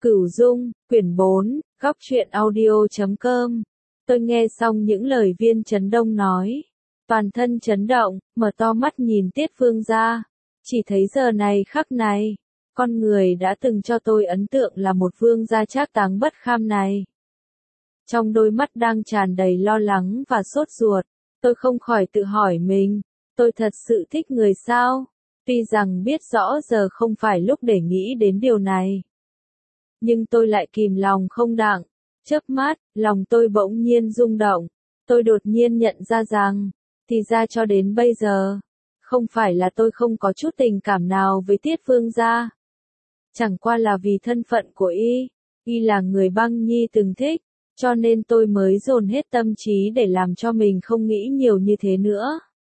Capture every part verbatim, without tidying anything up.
Cửu Dung, quyển bốn, góc truyện audio chấm com. Tôi nghe xong những lời Viên Chấn Đông nói, toàn thân chấn động, mở to mắt nhìn Tiết Phương gia, chỉ thấy giờ này khắc này, con người đã từng cho tôi ấn tượng là một vương gia trác táng bất kham này. Trong đôi mắt đang tràn đầy lo lắng và sốt ruột, tôi không khỏi tự hỏi mình, tôi thật sự thích người sao? Tuy rằng biết rõ giờ không phải lúc để nghĩ đến điều này, nhưng tôi lại kìm lòng không đặng. Chớp mắt, lòng tôi bỗng nhiên rung động. Tôi đột nhiên nhận ra rằng, thì ra cho đến bây giờ, không phải là tôi không có chút tình cảm nào với Tiết Phương gia. Chẳng qua là vì thân phận của y, y là người Băng Nhi từng thích, cho nên tôi mới dồn hết tâm trí để làm cho mình không nghĩ nhiều như thế nữa.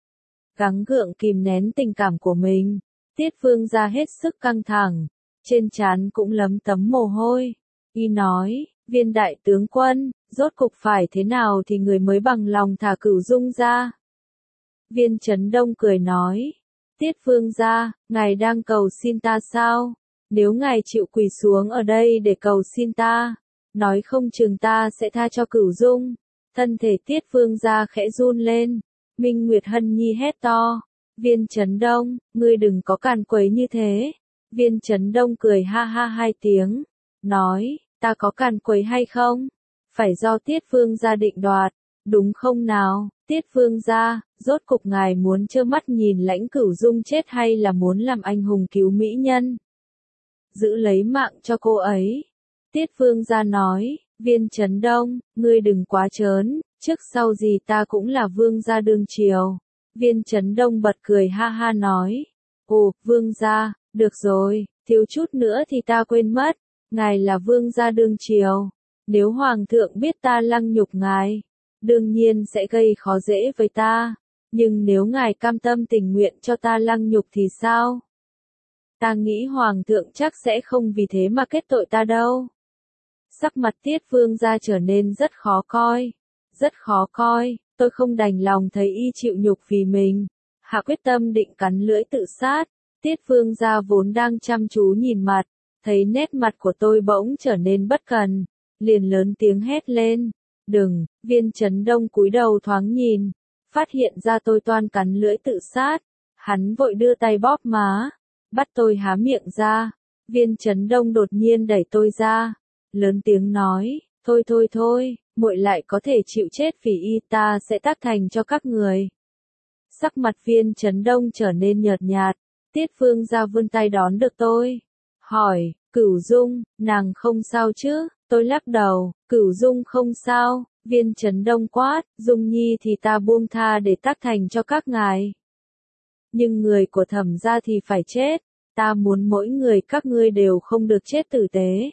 Gắng gượng kìm nén tình cảm của mình, Tiết Phương gia hết sức căng thẳng, trên trán cũng lấm tấm mồ hôi. Y nói, Viên đại tướng quân, rốt cục phải thế nào thì người mới bằng lòng thả Cửu Dung ra? Viên Chấn Đông cười nói, Tiết Phương gia, ngài đang cầu xin ta sao? Nếu ngài chịu quỳ xuống ở đây để cầu xin ta, nói không chừng ta sẽ tha cho Cửu Dung. Thân thể Tiết Phương gia khẽ run lên. Minh Nguyệt Hân Nhi hét to, Viên Chấn Đông, ngươi đừng có càn quấy như thế. Viên Chấn Đông cười ha ha hai tiếng, nói, ta có càn quấy hay không? Phải do Tiết Phương gia định đoạt, đúng không nào? Tiết Phương gia, rốt cục ngài muốn trơ mắt nhìn Lãnh Cửu Dung chết hay là muốn làm anh hùng cứu mỹ nhân? Giữ lấy mạng cho cô ấy. Tiết Phương gia nói, Viên Chấn Đông, ngươi đừng quá trớn, trước sau gì ta cũng là vương gia đương triều. Viên Chấn Đông bật cười ha ha nói, ồ, vương gia, được rồi, thiếu chút nữa thì ta quên mất, ngài là vương gia đương triều. Nếu hoàng thượng biết ta lăng nhục ngài, đương nhiên sẽ gây khó dễ với ta, nhưng nếu ngài cam tâm tình nguyện cho ta lăng nhục thì sao? Ta nghĩ hoàng thượng chắc sẽ không vì thế mà kết tội ta đâu. Sắc mặt Tiết Phương gia trở nên rất khó coi, rất khó coi, tôi không đành lòng thấy y chịu nhục vì mình, hạ quyết tâm định cắn lưỡi tự sát. Tiết Phương gia vốn đang chăm chú nhìn mặt, thấy nét mặt của tôi bỗng trở nên bất cần, liền lớn tiếng hét lên, đừng. Viên Chấn Đông cúi đầu thoáng nhìn, phát hiện ra tôi toan cắn lưỡi tự sát, hắn vội đưa tay bóp má, bắt tôi há miệng ra. Viên Chấn Đông đột nhiên đẩy tôi ra, lớn tiếng nói, thôi thôi thôi, muội lại có thể chịu chết vì y, ta sẽ tác thành cho các người. Sắc mặt Viên Chấn Đông trở nên nhợt nhạt. Tiết Phương gia vươn tay đón được tôi, hỏi, Cửu Dung, nàng không sao chứ? Tôi lắc đầu, Cửu Dung không sao. Viên Chấn Đông quát, Dung Nhi thì ta buông tha để tác thành cho các ngài. Nhưng người của Thẩm gia thì phải chết, ta muốn mỗi người các ngươi đều không được chết tử tế.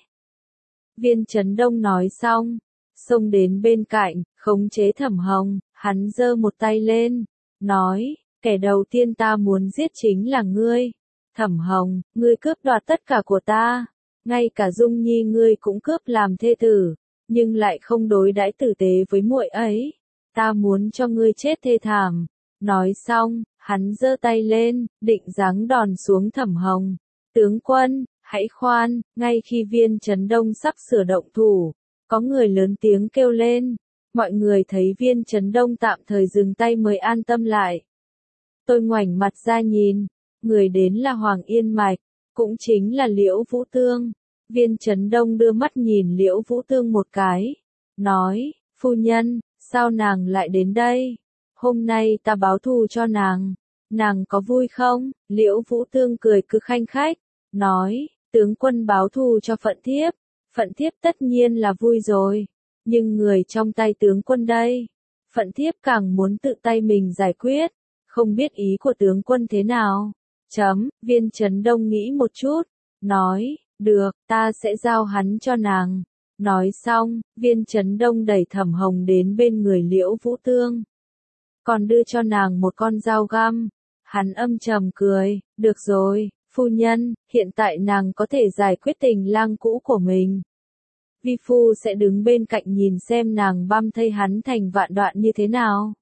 Viên Chấn Đông nói xong, xông đến bên cạnh, khống chế Thẩm Hồng, hắn giơ một tay lên, nói, kẻ đầu tiên ta muốn giết chính là ngươi. Thẩm Hồng, ngươi cướp đoạt tất cả của ta, ngay cả Dung Nhi ngươi cũng cướp làm thê tử, nhưng lại không đối đãi tử tế với muội ấy. Ta muốn cho ngươi chết thê thảm. Nói xong, hắn giơ tay lên, định giáng đòn xuống Thẩm Hồng. Tướng quân, hãy khoan. Ngay khi Viên Chấn Đông sắp sửa động thủ, có người lớn tiếng kêu lên. Mọi người thấy Viên Chấn Đông tạm thời dừng tay mới an tâm lại. Tôi ngoảnh mặt ra nhìn, người đến là Hoàng Yên Mạch, cũng chính là Liễu Vũ Tương. Viên Chấn Đông đưa mắt nhìn Liễu Vũ Tương một cái, nói, phu nhân, sao nàng lại đến đây? Hôm nay ta báo thù cho nàng, nàng có vui không? Liễu Vũ Tương cười cứ khanh khách, nói, tướng quân báo thù cho Phận Thiếp, Phận Thiếp tất nhiên là vui rồi, nhưng người trong tay tướng quân đây, Phận Thiếp càng muốn tự tay mình giải quyết, không biết ý của tướng quân thế nào? Chấm. Viên Chấn Đông nghĩ một chút, nói, được, ta sẽ giao hắn cho nàng. Nói xong, Viên Chấn Đông đẩy Thẩm Hồng đến bên người Liễu Vũ Tương, còn đưa cho nàng một con dao găm. Hắn âm trầm cười, được rồi, phu nhân, hiện tại nàng có thể giải quyết tình lang cũ của mình. Vi phu sẽ đứng bên cạnh nhìn xem nàng băm thây hắn thành vạn đoạn như thế nào.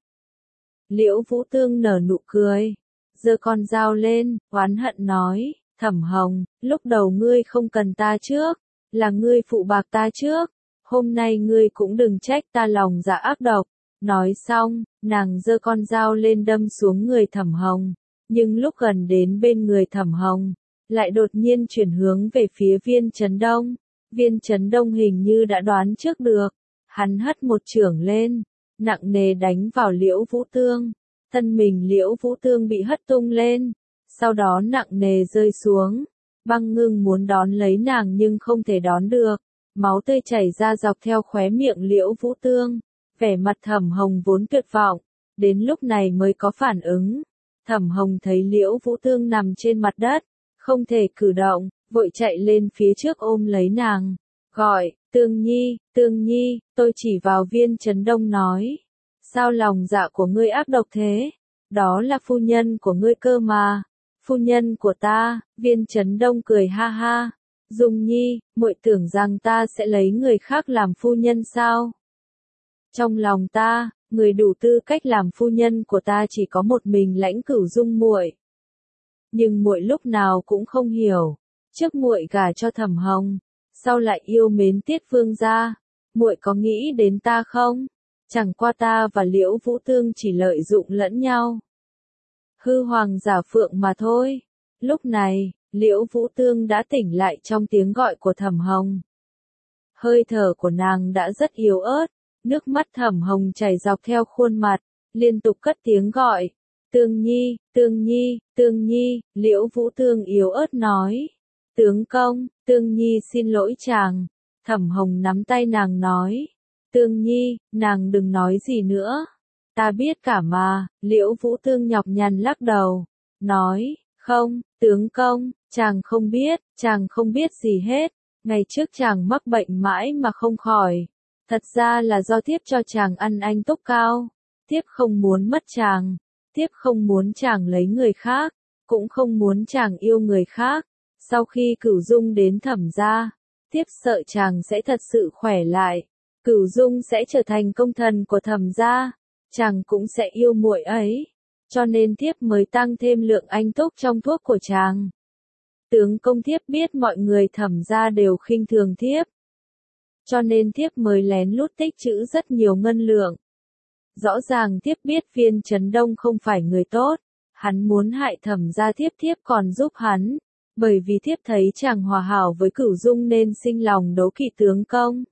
Liễu Vũ Tương nở nụ cười, giơ con dao lên, oán hận nói, Thẩm Hồng, lúc đầu ngươi không cần ta trước, là ngươi phụ bạc ta trước, hôm nay ngươi cũng đừng trách ta lòng dạ ác độc. Nói xong, nàng giơ con dao lên đâm xuống người Thẩm Hồng, nhưng lúc gần đến bên người Thẩm Hồng, lại đột nhiên chuyển hướng về phía Viên Chấn Đông. Viên Chấn Đông hình như đã đoán trước được, hắn hất một chưởng lên, nặng nề đánh vào Liễu Vũ Tương. Thân mình Liễu Vũ Tương bị hất tung lên, sau đó nặng nề rơi xuống. Băng Ngưng muốn đón lấy nàng nhưng không thể đón được, máu tươi chảy ra dọc theo khóe miệng Liễu Vũ Tương. Vẻ mặt Thẩm Hồng vốn tuyệt vọng, đến lúc này mới có phản ứng. Thẩm Hồng thấy Liễu Vũ Tương nằm trên mặt đất, không thể cử động, vội chạy lên phía trước ôm lấy nàng, gọi, Tương Nhi, Tương Nhi, tôi chỉ vào Viên Chấn Đông nói. Sao lòng dạ của ngươi ác độc thế? Đó là phu nhân của ngươi cơ mà. Phu nhân của ta. Viên Chấn Đông cười ha ha. Dung Nhi, muội tưởng rằng ta sẽ lấy người khác làm phu nhân sao? Trong lòng ta, người đủ tư cách làm phu nhân của ta chỉ có một mình Lãnh Cửu Dung muội. Nhưng muội lúc nào cũng không hiểu, trước muội gả cho Thẩm Hồng, sau lại yêu mến Tiết Vương gia, muội có nghĩ đến ta không? Chẳng qua ta và Liễu Vũ Tương chỉ lợi dụng lẫn nhau. Hư hoàng giả phượng mà thôi. Lúc này, Liễu Vũ Tương đã tỉnh lại trong tiếng gọi của Thẩm Hồng. Hơi thở của nàng đã rất yếu ớt, nước mắt Thẩm Hồng chảy dọc theo khuôn mặt, liên tục cất tiếng gọi. Tương Nhi, Tương Nhi, Tương Nhi, Liễu Vũ Tương yếu ớt nói. Tướng công, Tương Nhi xin lỗi chàng. Thẩm Hồng nắm tay nàng nói. Tương Nhi, nàng đừng nói gì nữa. Ta biết cả mà. Liễu Vũ Tương nhọc nhằn lắc đầu, nói, không, tướng công, chàng không biết, chàng không biết gì hết. Ngày trước chàng mắc bệnh mãi mà không khỏi. Thật ra là do thiếp cho chàng ăn anh túc cao. Thiếp không muốn mất chàng. Thiếp không muốn chàng lấy người khác, cũng không muốn chàng yêu người khác. Sau khi Cửu Dung đến Thẩm gia, thiếp sợ chàng sẽ thật sự khỏe lại. Cửu Dung sẽ trở thành công thần của Thẩm gia, chàng cũng sẽ yêu muội ấy. Cho nên thiếp mới tăng thêm lượng anh túc trong thuốc của chàng. Tướng công thiếp biết mọi người Thẩm gia đều khinh thường thiếp. Cho nên thiếp mới lén lút tích trữ rất nhiều ngân lượng. Rõ ràng thiếp biết Viên Chấn Đông không phải người tốt, hắn muốn hại Thẩm gia thiếp thiếp còn giúp hắn, bởi vì thiếp thấy chàng hòa hảo với Cửu Dung nên sinh lòng đố kỵ tướng công.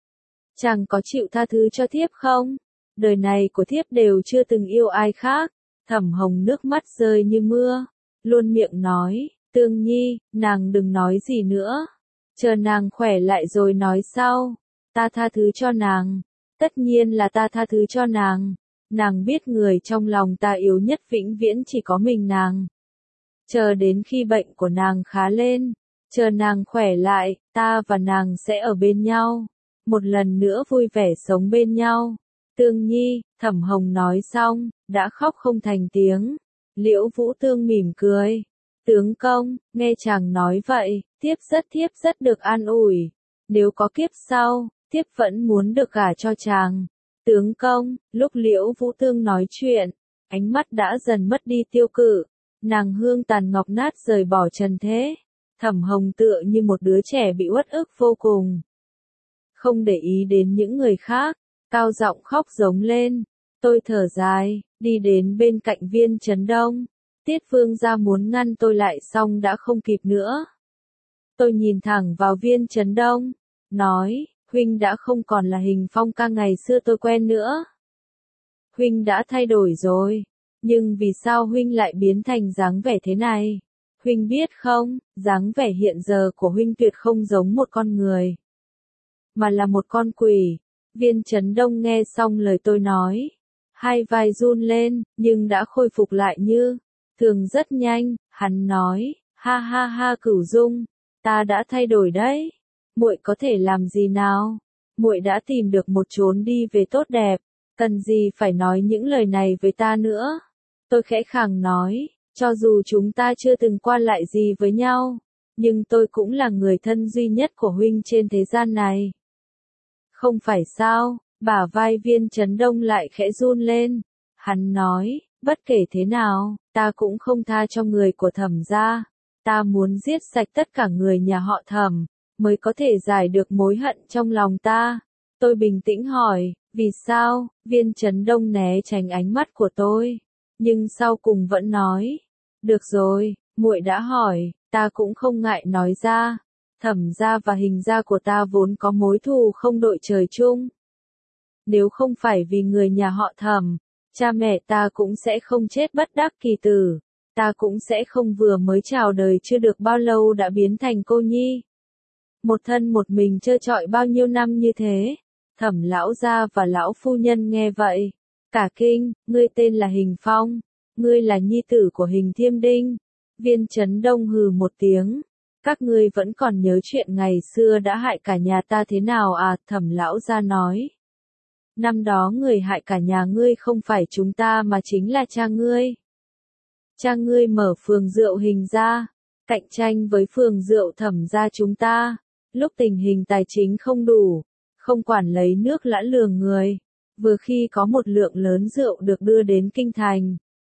Chàng có chịu tha thứ cho thiếp không? Đời này của thiếp đều chưa từng yêu ai khác. Thẩm Hồng nước mắt rơi như mưa, luôn miệng nói, Tương Nhi, nàng đừng nói gì nữa. Chờ nàng khỏe lại rồi nói sau, ta tha thứ cho nàng. Tất nhiên là ta tha thứ cho nàng. Nàng biết người trong lòng ta yếu nhất vĩnh viễn chỉ có mình nàng. Chờ đến khi bệnh của nàng khá lên, chờ nàng khỏe lại, ta và nàng sẽ ở bên nhau. Một lần nữa vui vẻ sống bên nhau. Tương Nhi, Thẩm Hồng nói xong, đã khóc không thành tiếng. Liễu Vũ Tương mỉm cười. Tướng công, nghe chàng nói vậy, thiếp rất thiếp rất được an ủi. Nếu có kiếp sau, thiếp vẫn muốn được gả cho chàng. Tướng công, lúc Liễu Vũ Tương nói chuyện, ánh mắt đã dần mất đi tiêu cự. Nàng hương tàn ngọc nát rời bỏ trần thế. Thẩm Hồng tựa như một đứa trẻ bị uất ức vô cùng. Không để ý đến những người khác, cao giọng khóc giống lên. Tôi thở dài, đi đến bên cạnh Viên Chấn Đông. Tiết Vương gia muốn ngăn tôi lại xong đã không kịp nữa. Tôi nhìn thẳng vào Viên Chấn Đông, nói, huynh đã không còn là Hình Phong ca ngày xưa tôi quen nữa. Huynh đã thay đổi rồi, nhưng vì sao huynh lại biến thành dáng vẻ thế này? Huynh biết không, dáng vẻ hiện giờ của huynh tuyệt không giống một con người, mà là một con quỷ. Viên Chấn Đông nghe xong lời tôi nói, hai vai run lên, nhưng đã khôi phục lại như thường rất nhanh. Hắn nói, ha ha ha Cửu Dung, ta đã thay đổi đấy. Muội có thể làm gì nào? Muội đã tìm được một chốn đi về tốt đẹp, cần gì phải nói những lời này với ta nữa? Tôi khẽ khàng nói, cho dù chúng ta chưa từng qua lại gì với nhau, nhưng tôi cũng là người thân duy nhất của huynh trên thế gian này. Không phải sao? Bả vai Viên Chấn Đông lại khẽ run lên. Hắn nói, bất kể thế nào, ta cũng không tha cho người của Thẩm gia. Ta muốn giết sạch tất cả người nhà họ Thẩm, mới có thể giải được mối hận trong lòng ta. Tôi bình tĩnh hỏi, vì sao? Viên Chấn Đông né tránh ánh mắt của tôi, nhưng sau cùng vẫn nói, được rồi, muội đã hỏi, ta cũng không ngại nói ra. Thẩm gia và Hình gia của ta vốn có mối thù không đội trời chung. Nếu không phải vì người nhà họ Thẩm, cha mẹ ta cũng sẽ không chết bất đắc kỳ tử, ta cũng sẽ không vừa mới chào đời chưa được bao lâu đã biến thành cô nhi. Một thân một mình trơ trọi bao nhiêu năm như thế. Thẩm lão gia và lão phu nhân nghe vậy, cả kinh, ngươi tên là Hình Phong, ngươi là nhi tử của Hình Thiêm Đinh. Viên Chấn Đông hừ một tiếng, các ngươi vẫn còn nhớ chuyện ngày xưa đã hại cả nhà ta thế nào à? Thẩm lão gia nói, năm đó người hại cả nhà ngươi không phải chúng ta mà chính là cha ngươi. Cha ngươi mở phường rượu Hình gia, cạnh tranh với phường rượu Thẩm gia chúng ta, lúc tình hình tài chính không đủ, không quản lấy nước lã lường người, vừa khi có một lượng lớn rượu được đưa đến kinh thành.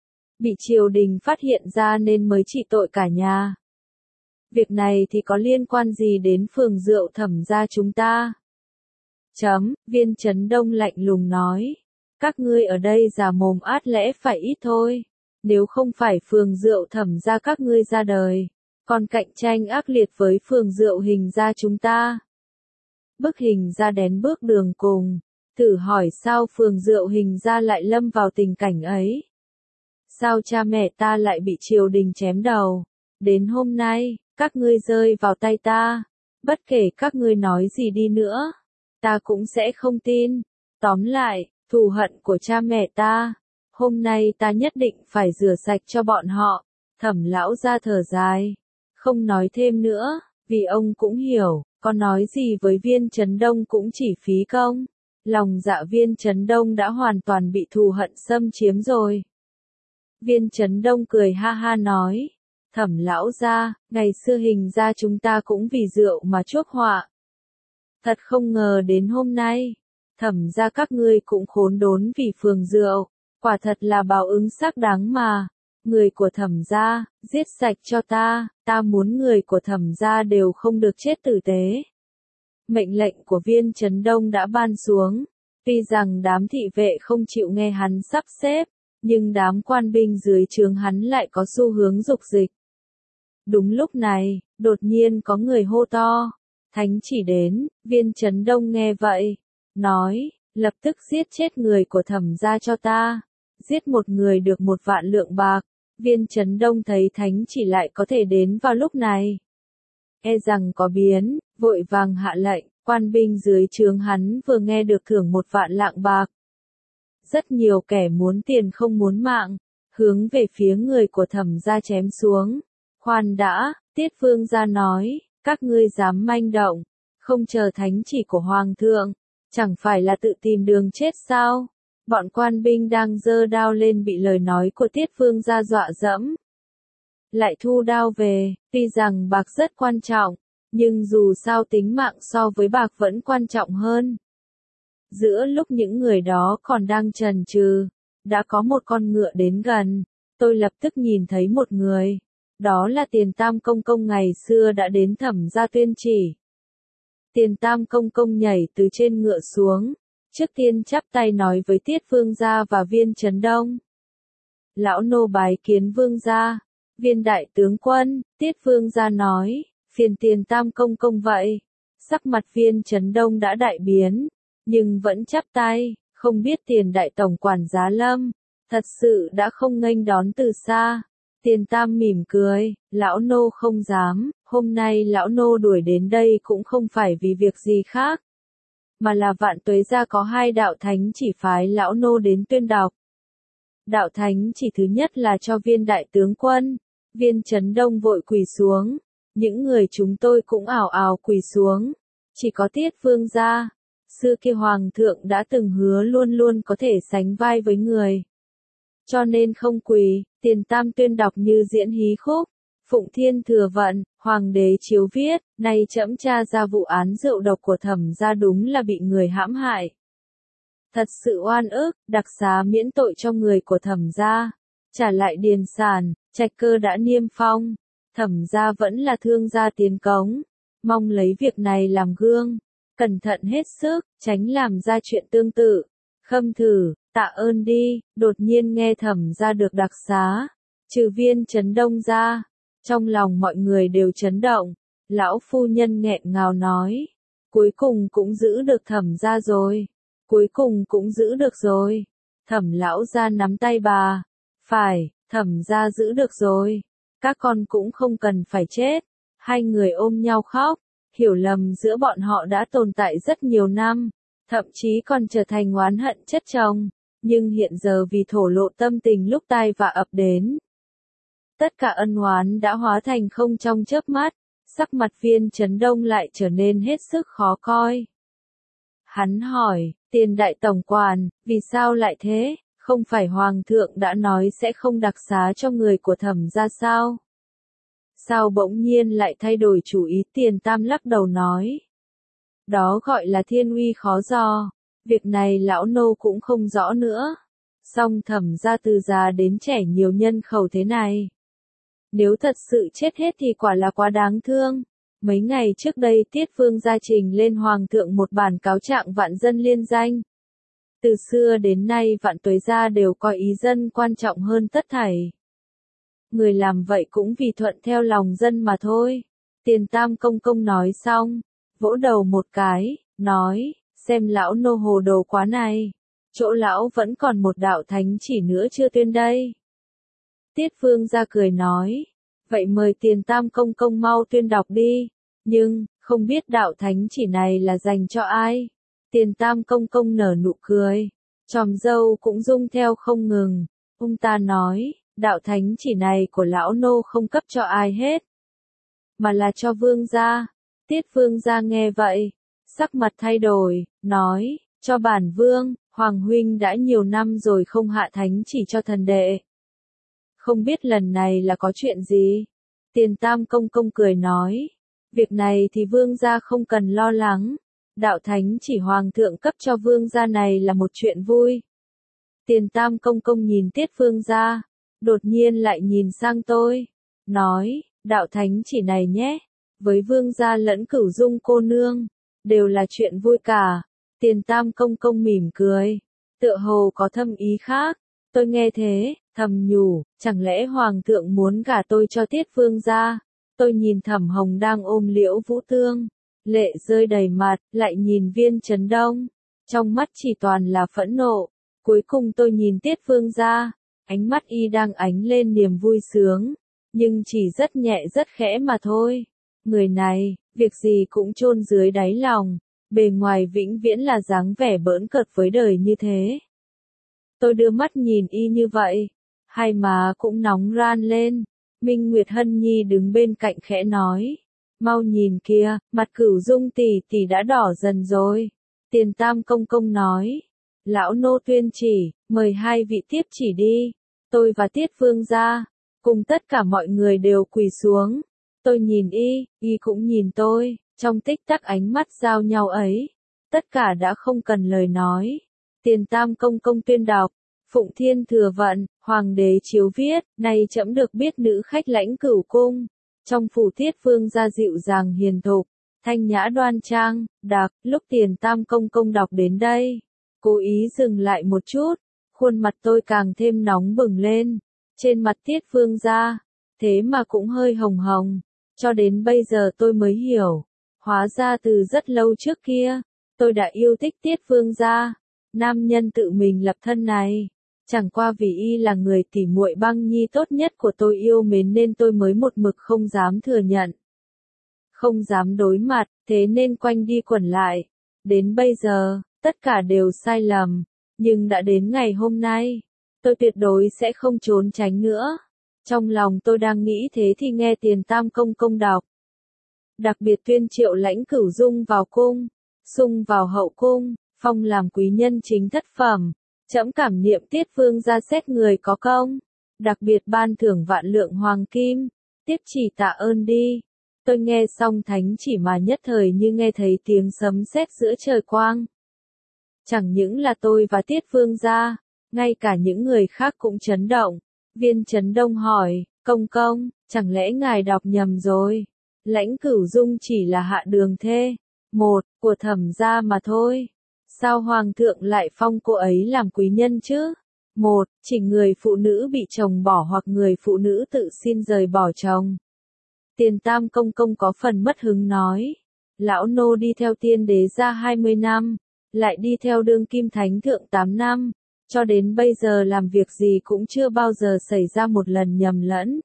Bị triều đình phát hiện ra nên mới trị tội cả nhà. Việc này thì có liên quan gì đến phường rượu Thẩm gia chúng ta? Chấm, Viên Chấn Đông lạnh lùng nói. Các ngươi ở đây giả mồm át lẽ phải ít thôi. Nếu không phải phường rượu Thẩm gia các ngươi ra đời, còn cạnh tranh ác liệt với phường rượu Hình gia chúng ta. Bức Hình gia đến bước đường cùng, thử hỏi sao phường rượu Hình gia lại lâm vào tình cảnh ấy? Sao cha mẹ ta lại bị triều đình chém đầu? Đến hôm nay, các ngươi rơi vào tay ta, bất kể các ngươi nói gì đi nữa, ta cũng sẽ không tin. Tóm lại, thù hận của cha mẹ ta, hôm nay ta nhất định phải rửa sạch cho bọn họ. Thẩm lão gia thở dài, không nói thêm nữa, vì ông cũng hiểu, có nói gì với Viên Chấn Đông cũng chỉ phí công. Lòng dạ Viên Chấn Đông đã hoàn toàn bị thù hận xâm chiếm rồi. Viên Chấn Đông cười ha ha nói, Thẩm lão gia, ngày xưa Hình gia chúng ta cũng vì rượu mà chuốc họa. Thật không ngờ đến hôm nay, Thẩm gia các ngươi cũng khốn đốn vì phường rượu, quả thật là báo ứng xác đáng mà. Người của Thẩm gia, giết sạch cho ta, ta muốn người của Thẩm gia đều không được chết tử tế. Mệnh lệnh của Viên Chấn Đông đã ban xuống, tuy rằng đám thị vệ không chịu nghe hắn sắp xếp, nhưng đám quan binh dưới trướng hắn lại có xu hướng dục dịch. Đúng lúc này, đột nhiên có người hô to, thánh chỉ đến. Viên Chấn Đông nghe vậy, nói, lập tức giết chết người của Thẩm gia cho ta, giết một người được một vạn lượng bạc. Viên Chấn Đông thấy thánh chỉ lại có thể đến vào lúc này, e rằng có biến, vội vàng hạ lệnh, quan binh dưới trướng hắn vừa nghe được thưởng một vạn lạng bạc. Rất nhiều kẻ muốn tiền không muốn mạng, hướng về phía người của Thẩm gia chém xuống. Khoan đã, Tiết Vương gia nói, các ngươi dám manh động, không chờ thánh chỉ của Hoàng thượng, chẳng phải là tự tìm đường chết sao? Bọn quan binh đang giơ đao lên bị lời nói của Tiết Vương gia dọa dẫm, lại thu đao về. Tuy rằng bạc rất quan trọng, nhưng dù sao tính mạng so với bạc vẫn quan trọng hơn. Giữa lúc những người đó còn đang chần chừ, đã có một con ngựa đến gần. Tôi lập tức nhìn thấy một người, đó là Tiền Tam Công Công ngày xưa đã đến Thẩm gia tuyên chỉ. Tiền Tam Công Công nhảy từ trên ngựa xuống, trước tiên chắp tay nói với Tiết Vương gia và Viên Chấn Đông. Lão nô bái kiến Vương gia. Viên đại tướng quân. Tiết Vương gia nói, phiền Tiền Tam Công Công vậy. Sắc mặt Viên Chấn Đông đã đại biến, nhưng vẫn chắp tay, không biết Tiền đại tổng quản Giá Lâm, thật sự đã không nghênh đón từ xa. Tiền Tam mỉm cười, lão nô không dám, hôm nay lão nô đuổi đến đây cũng không phải vì việc gì khác, mà là Vạn Tuế gia có hai đạo thánh chỉ phái lão nô đến tuyên đọc. Đạo thánh chỉ thứ nhất là cho Viên đại tướng quân. Viên Chấn Đông vội quỳ xuống, những người chúng tôi cũng ào ào quỳ xuống, chỉ có Tiết Vương gia. Xưa kia Hoàng thượng đã từng hứa luôn luôn có thể sánh vai với người, cho nên không quỳ. Tiền Tam tuyên đọc như diễn hí khúc. Phụng Thiên thừa vận, Hoàng đế chiếu viết, nay trẫm tra ra vụ án rượu độc của Thẩm gia đúng là bị người hãm hại. Thật sự oan ức, đặc xá miễn tội cho người của Thẩm gia, trả lại điền sản, trạch cơ đã niêm phong. Thẩm gia vẫn là thương gia tiến cống, mong lấy việc này làm gương, cẩn thận hết sức, tránh làm ra chuyện tương tự. Khâm Thử, tạ ơn đi, đột nhiên nghe Thẩm gia được đặc xá, trừ Viên Chấn Đông ra, trong lòng mọi người đều chấn động. Lão phu nhân nghẹn ngào nói, cuối cùng cũng giữ được Thẩm gia rồi, cuối cùng cũng giữ được rồi. Thẩm lão gia nắm tay bà, phải, Thẩm gia giữ được rồi, các con cũng không cần phải chết. Hai người ôm nhau khóc, hiểu lầm giữa bọn họ đã tồn tại rất nhiều năm, thậm chí còn trở thành oán hận chất chồng, nhưng hiện giờ vì thổ lộ tâm tình lúc tai vạ ập đến, tất cả ân oán đã hóa thành không trong chớp mắt, sắc mặt Viên Chấn Đông lại trở nên hết sức khó coi. Hắn hỏi, Tiền đại tổng quản, vì sao lại thế, không phải Hoàng thượng đã nói sẽ không đặc xá cho người của Thẩm gia sao? Sao bỗng nhiên lại thay đổi chủ ý? Tiền Tam lắc đầu nói. Đó gọi là thiên uy khó dò, việc này lão nô cũng không rõ nữa. Song Thẩm gia từ già đến trẻ nhiều nhân khẩu thế này, nếu thật sự chết hết thì quả là quá đáng thương. Mấy ngày trước đây Tiết Vương gia trình lên Hoàng thượng một bản cáo trạng vạn dân liên danh. Từ xưa đến nay vạn tuế gia đều coi ý dân quan trọng hơn tất thảy. Người làm vậy cũng vì thuận theo lòng dân mà thôi. Tiền Tam công công nói xong, vỗ đầu một cái, nói, xem lão nô hồ đồ quá này. Chỗ lão vẫn còn một đạo thánh chỉ nữa chưa tuyên đây. Tiết Vương gia cười nói, vậy mời Tiền Tam công công mau tuyên đọc đi, nhưng, không biết đạo thánh chỉ này là dành cho ai? Tiền Tam công công nở nụ cười, tròm râu cũng rung theo không ngừng, ông ta nói, đạo thánh chỉ này của lão nô không cấp cho ai hết, mà là cho vương gia. Tiết Vương gia nghe vậy, sắc mặt thay đổi, nói, cho bản vương, Hoàng huynh đã nhiều năm rồi không hạ thánh chỉ cho thần đệ. Không biết lần này là có chuyện gì? Tiền Tam công công cười nói, việc này thì vương gia không cần lo lắng, đạo thánh chỉ Hoàng thượng cấp cho vương gia này là một chuyện vui. Tiền Tam công công nhìn Tiết Vương gia, đột nhiên lại nhìn sang tôi, nói, đạo thánh chỉ này nhé, với vương gia lẫn Cửu Dung cô nương, đều là chuyện vui cả. Tiền Tam công công mỉm cười, tựa hồ có thâm ý khác. Tôi nghe thế, thầm nhủ, chẳng lẽ Hoàng thượng muốn gả tôi cho Tiết Vương gia? Tôi nhìn Thẩm Hồng đang ôm Liễu Vũ Tương, lệ rơi đầy mặt, lại nhìn Viên Chấn Đông, trong mắt chỉ toàn là phẫn nộ. Cuối cùng tôi nhìn Tiết Vương gia, ánh mắt y đang ánh lên niềm vui sướng, nhưng chỉ rất nhẹ rất khẽ mà thôi. Người này, việc gì cũng chôn dưới đáy lòng, bề ngoài vĩnh viễn là dáng vẻ bỡn cợt với đời như thế. Tôi đưa mắt nhìn y như vậy, hai má cũng nóng ran lên. Minh Nguyệt Hân Nhi đứng bên cạnh khẽ nói, mau nhìn kìa, mặt Cửu Dung tỷ tỷ đã đỏ dần rồi. Tiền Tam công công nói, lão nô tuyên chỉ, mời hai vị tiếp chỉ đi. Tôi và Tiết Vương gia, cùng tất cả mọi người đều quỳ xuống. Tôi nhìn y, y cũng nhìn tôi, trong tích tắc ánh mắt giao nhau ấy, tất cả đã không cần lời nói. Tiền Tam công công tuyên đọc, Phụng Thiên Thừa Vận, Hoàng đế chiếu viết, nay trẫm được biết nữ khách lãnh Cửu cung, trong phủ Tiết Vương gia dịu dàng hiền thục, thanh nhã đoan trang, đặc. Lúc Tiền Tam công công đọc đến đây, cố ý dừng lại một chút, khuôn mặt tôi càng thêm nóng bừng lên. Trên mặt Tiết Vương gia, thế mà cũng hơi hồng hồng. Cho đến bây giờ tôi mới hiểu, hóa ra từ rất lâu trước kia, tôi đã yêu thích Tiết Vương gia, nam nhân tự mình lập thân này. Chẳng qua vì y là người tỉ muội băng nhi tốt nhất của tôi yêu mến nên tôi mới một mực không dám thừa nhận, không dám đối mặt, thế nên quanh đi quẩn lại. Đến bây giờ, tất cả đều sai lầm, nhưng đã đến ngày hôm nay, tôi tuyệt đối sẽ không trốn tránh nữa. Trong lòng tôi đang nghĩ thế thì nghe Tiền Tam công công đọc, đặc biệt tuyên triệu lãnh Cửu Dung vào cung, xung vào hậu cung, phong làm quý nhân chính thất phẩm. Trẫm cảm niệm Tiết Vương gia xét người có công, đặc biệt ban thưởng vạn lượng hoàng kim, tiếp chỉ tạ ơn đi. Tôi nghe xong thánh chỉ mà nhất thời như nghe thấy tiếng sấm sét giữa trời quang. Chẳng những là tôi và Tiết Vương gia, ngay cả những người khác cũng chấn động. Viên Chấn Đông hỏi, công công, chẳng lẽ ngài đọc nhầm rồi? Lãnh Cửu Dung chỉ là hạ đường thê, một, của Thẩm gia mà thôi. Sao Hoàng thượng lại phong cô ấy làm quý nhân chứ? Một, chỉ người phụ nữ bị chồng bỏ hoặc người phụ nữ tự xin rời bỏ chồng. Tiền Tam Công Công có phần mất hứng nói. Lão nô đi theo tiên đế ra hai mươi năm, lại đi theo đương kim thánh thượng tám năm, cho đến bây giờ làm việc gì cũng chưa bao giờ xảy ra một lần nhầm lẫn.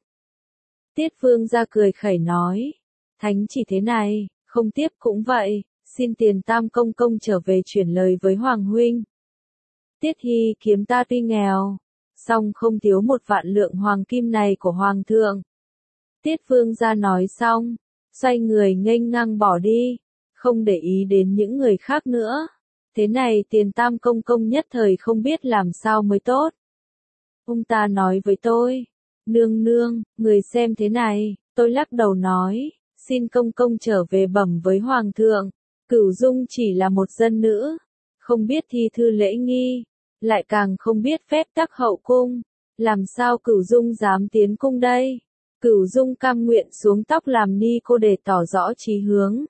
Tiết Vương ra cười khẩy nói. Thánh chỉ thế này, không tiếp cũng vậy, xin Tiền Tam Công Công trở về chuyển lời với Hoàng huynh. Tiết Hy kiếm ta tuy nghèo, song không thiếu một vạn lượng hoàng kim này của Hoàng thượng. Tiết Vương ra nói xong, xoay người nghênh ngang bỏ đi, không để ý đến những người khác nữa. Thế này Tiền Tam Công Công nhất thời không biết làm sao mới tốt. Ông ta nói với tôi, nương nương, người xem thế này, tôi lắc đầu nói, xin công công trở về bẩm với Hoàng thượng, Cửu Dung chỉ là một dân nữ, không biết thi thư lễ nghi, lại càng không biết phép tắc hậu cung, làm sao Cửu Dung dám tiến cung đây? Cửu Dung cam nguyện xuống tóc làm ni cô để tỏ rõ chí hướng.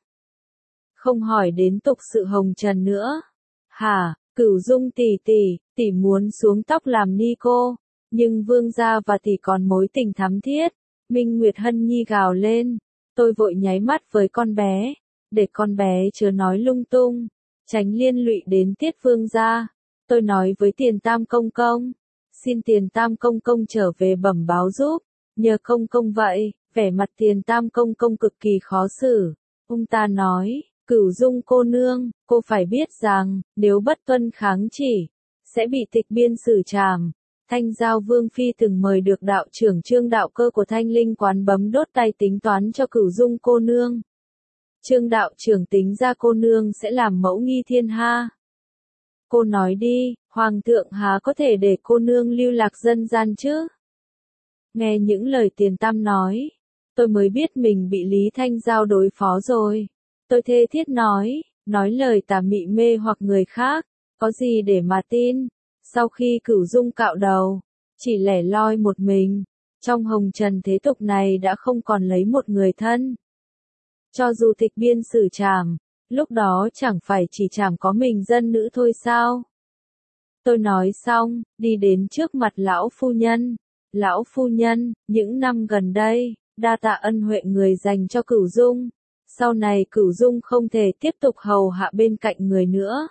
Không hỏi đến tục sự hồng trần nữa. Hả, Cửu Dung tỷ tỷ, tỷ muốn xuống tóc làm ni cô, nhưng vương gia và tỷ còn mối tình thắm thiết. Minh Nguyệt Hân Nhi gào lên, tôi vội nháy mắt với con bé, để con bé chớ nói lung tung, tránh liên lụy đến Tiết Vương gia. Tôi nói với Tiền Tam Công Công, xin Tiền Tam Công Công trở về bẩm báo giúp, nhờ công công vậy. Vẻ mặt Tiền Tam Công Công cực kỳ khó xử. Ông ta nói, Cửu Dung cô nương, cô phải biết rằng, nếu bất tuân kháng chỉ, sẽ bị tịch biên xử trảm. Thanh Giao Vương Phi từng mời được đạo trưởng Trương Đạo Cơ của Thanh Linh quán bấm đốt tay tính toán cho Cửu Dung cô nương. Trương đạo trưởng tính ra cô nương sẽ làm mẫu nghi thiên ha. Cô nói đi, Hoàng thượng há có thể để cô nương lưu lạc dân gian chứ? Nghe những lời Tiền Tam nói, tôi mới biết mình bị Lý Thanh Giao đối phó rồi. Tôi thê thiết nói, nói lời tà mị mê hoặc người khác, có gì để mà tin. Sau khi Cửu Dung cạo đầu, chỉ lẻ loi một mình, trong hồng trần thế tục này đã không còn lấy một người thân. Cho dù tịch biên xử trảm, lúc đó chẳng phải chỉ trảm có mình dân nữ thôi sao? Tôi nói xong, đi đến trước mặt lão phu nhân. Lão phu nhân, những năm gần đây, đa tạ ân huệ người dành cho Cửu Dung. Sau này Cửu Dung không thể tiếp tục hầu hạ bên cạnh người nữa.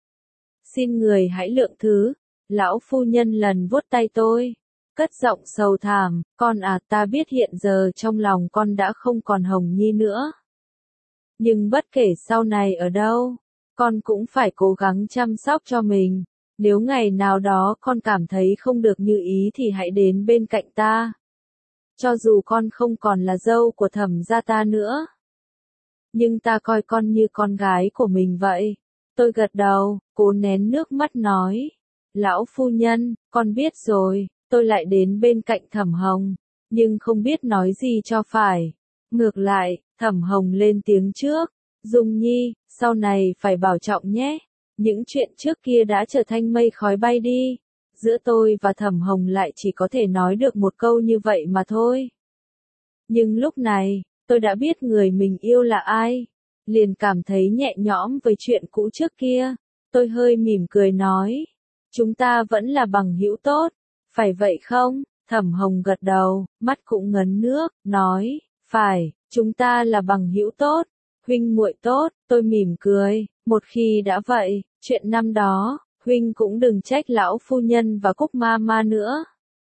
Xin người hãy lượng thứ. Lão phu nhân lần vuốt tay tôi, cất giọng sầu thảm, con à, ta biết hiện giờ trong lòng con đã không còn Hồng Nhi nữa. Nhưng bất kể sau này ở đâu, con cũng phải cố gắng chăm sóc cho mình. Nếu ngày nào đó con cảm thấy không được như ý thì hãy đến bên cạnh ta. Cho dù con không còn là dâu của Thẩm gia ta nữa, nhưng ta coi con như con gái của mình vậy. Tôi gật đầu, cố nén nước mắt nói. Lão phu nhân, con biết rồi. Tôi lại đến bên cạnh Thẩm Hồng, nhưng không biết nói gì cho phải. Ngược lại, Thẩm Hồng lên tiếng trước. Dung Nhi, sau này phải bảo trọng nhé. Những chuyện trước kia đã trở thành mây khói bay đi. Giữa tôi và Thẩm Hồng lại chỉ có thể nói được một câu như vậy mà thôi. Nhưng lúc này, tôi đã biết người mình yêu là ai. Liền cảm thấy nhẹ nhõm với chuyện cũ trước kia. Tôi hơi mỉm cười nói. Chúng ta vẫn là bằng hữu tốt. Phải vậy không? Thẩm Hồng gật đầu, mắt cũng ngấn nước, nói. Phải, chúng ta là bằng hữu tốt. Huynh muội tốt, tôi mỉm cười. Một khi đã vậy, chuyện năm đó, huynh cũng đừng trách lão phu nhân và Cúc ma ma nữa.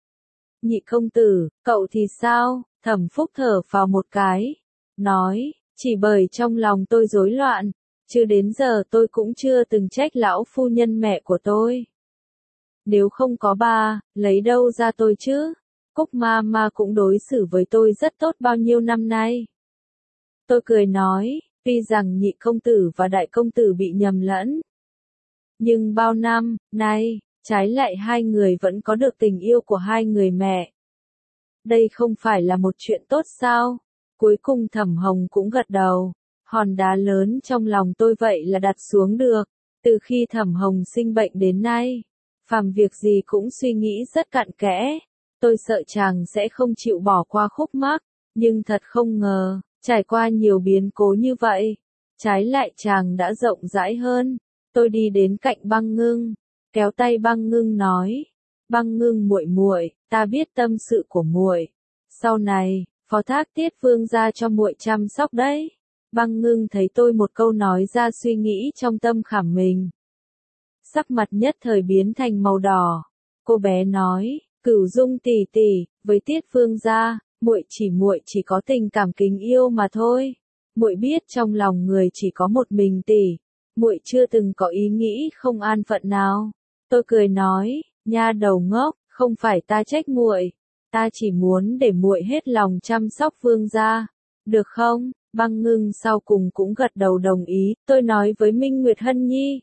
Nhị công tử, cậu thì sao? Thẩm Phúc thở phào một cái, nói, chỉ bởi trong lòng tôi rối loạn, chứ đến giờ tôi cũng chưa từng trách lão phu nhân mẹ của tôi. Nếu không có bà, lấy đâu ra tôi chứ? Cúc ma ma cũng đối xử với tôi rất tốt bao nhiêu năm nay. Tôi cười nói, tuy rằng nhị công tử và đại công tử bị nhầm lẫn, nhưng bao năm nay, trái lại hai người vẫn có được tình yêu của hai người mẹ. Đây không phải là một chuyện tốt sao? Cuối cùng Thẩm Hồng cũng gật đầu. Hòn đá lớn trong lòng tôi vậy là đặt xuống được. Từ khi Thẩm Hồng sinh bệnh đến nay, phàm việc gì cũng suy nghĩ rất cặn kẽ. Tôi sợ chàng sẽ không chịu bỏ qua khúc mắc, nhưng thật không ngờ, Trải qua nhiều biến cố như vậy, trái lại chàng đã rộng rãi hơn. Tôi đi đến cạnh Băng Ngưng, kéo tay Băng Ngưng nói, Băng Ngưng muội muội, ta biết tâm sự của muội. Sau này, phó thác Tiết Vương gia cho muội chăm sóc đấy. Băng Ngưng thấy tôi một câu nói ra suy nghĩ trong tâm khảm mình. Sắc mặt nhất thời biến thành màu đỏ. Cô bé nói, Cửu Dung tỷ tỷ, với Tiết Vương gia, muội chỉ muội chỉ có tình cảm kính yêu mà thôi. Muội biết trong lòng người chỉ có một mình tỷ, muội chưa từng có ý nghĩ không an phận nào. Tôi cười nói, nha đầu ngốc, không phải ta trách muội, ta chỉ muốn để muội hết lòng chăm sóc Vương gia, được không? Băng Ngưng sau cùng cũng gật đầu đồng ý. Tôi nói với Minh Nguyệt Hân Nhi,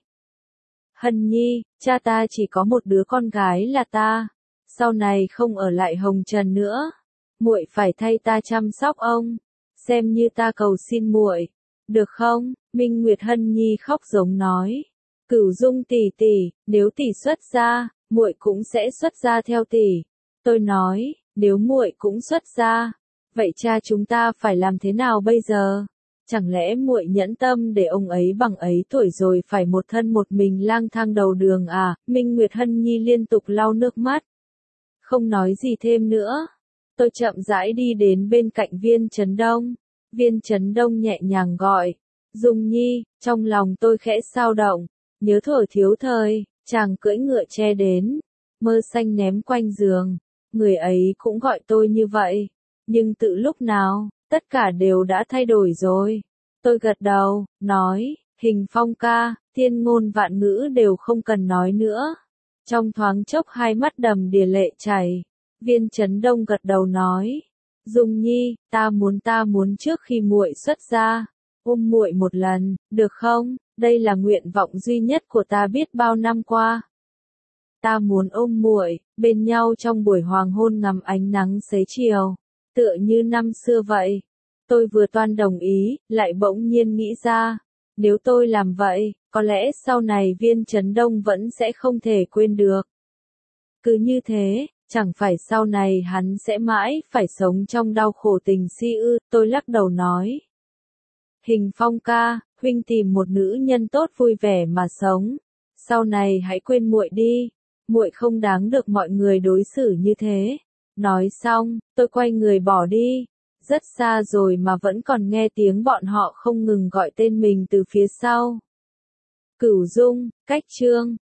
Hân Nhi, cha ta chỉ có một đứa con gái là ta, sau này không ở lại Hồng Trần nữa, muội phải thay ta chăm sóc ông, xem như ta cầu xin muội, được không? Minh Nguyệt Hân Nhi khóc giống nói, Cửu Dung tỷ tỷ, nếu tỷ xuất gia, muội cũng sẽ xuất gia theo tỷ. Tôi nói, nếu muội cũng xuất gia, vậy cha chúng ta phải làm thế nào bây giờ? Chẳng lẽ muội nhẫn tâm để ông ấy bằng ấy tuổi rồi phải một thân một mình lang thang đầu đường à? Minh Nguyệt Hân Nhi liên tục lau nước mắt, không nói gì thêm nữa. Tôi chậm rãi đi đến bên cạnh Viên Chấn Đông. Viên Chấn Đông nhẹ nhàng gọi, Dung Nhi, trong lòng tôi khẽ xao động, nhớ thuở thiếu thời, chàng cưỡi ngựa che đến, mơ xanh ném quanh giường, người ấy cũng gọi tôi như vậy, nhưng tự lúc nào, tất cả đều đã thay đổi rồi. Tôi gật đầu, nói, Hình Phong ca, thiên ngôn vạn ngữ đều không cần nói nữa. Trong thoáng chốc hai mắt đầm đìa lệ chảy. Viên Chấn Đông gật đầu nói, Dung Nhi, ta muốn ta muốn trước khi muội xuất gia, ôm muội một lần, được không? Đây là nguyện vọng duy nhất của ta biết bao năm qua. Ta muốn ôm muội, bên nhau trong buổi hoàng hôn ngắm ánh nắng xế chiều, tựa như năm xưa vậy. Tôi vừa toan đồng ý, lại bỗng nhiên nghĩ ra, nếu tôi làm vậy, có lẽ sau này Viên Chấn Đông vẫn sẽ không thể quên được. Cứ như thế, chẳng phải sau này hắn sẽ mãi phải sống trong đau khổ tình si ư? Tôi lắc đầu nói, Hình Phong ca, huynh tìm một nữ nhân tốt vui vẻ mà sống. Sau này hãy quên muội đi, muội không đáng được mọi người đối xử như thế. Nói xong, tôi quay người bỏ đi. Rất xa rồi mà vẫn còn nghe tiếng bọn họ không ngừng gọi tên mình từ phía sau. Cửu Dung, Cách Trương.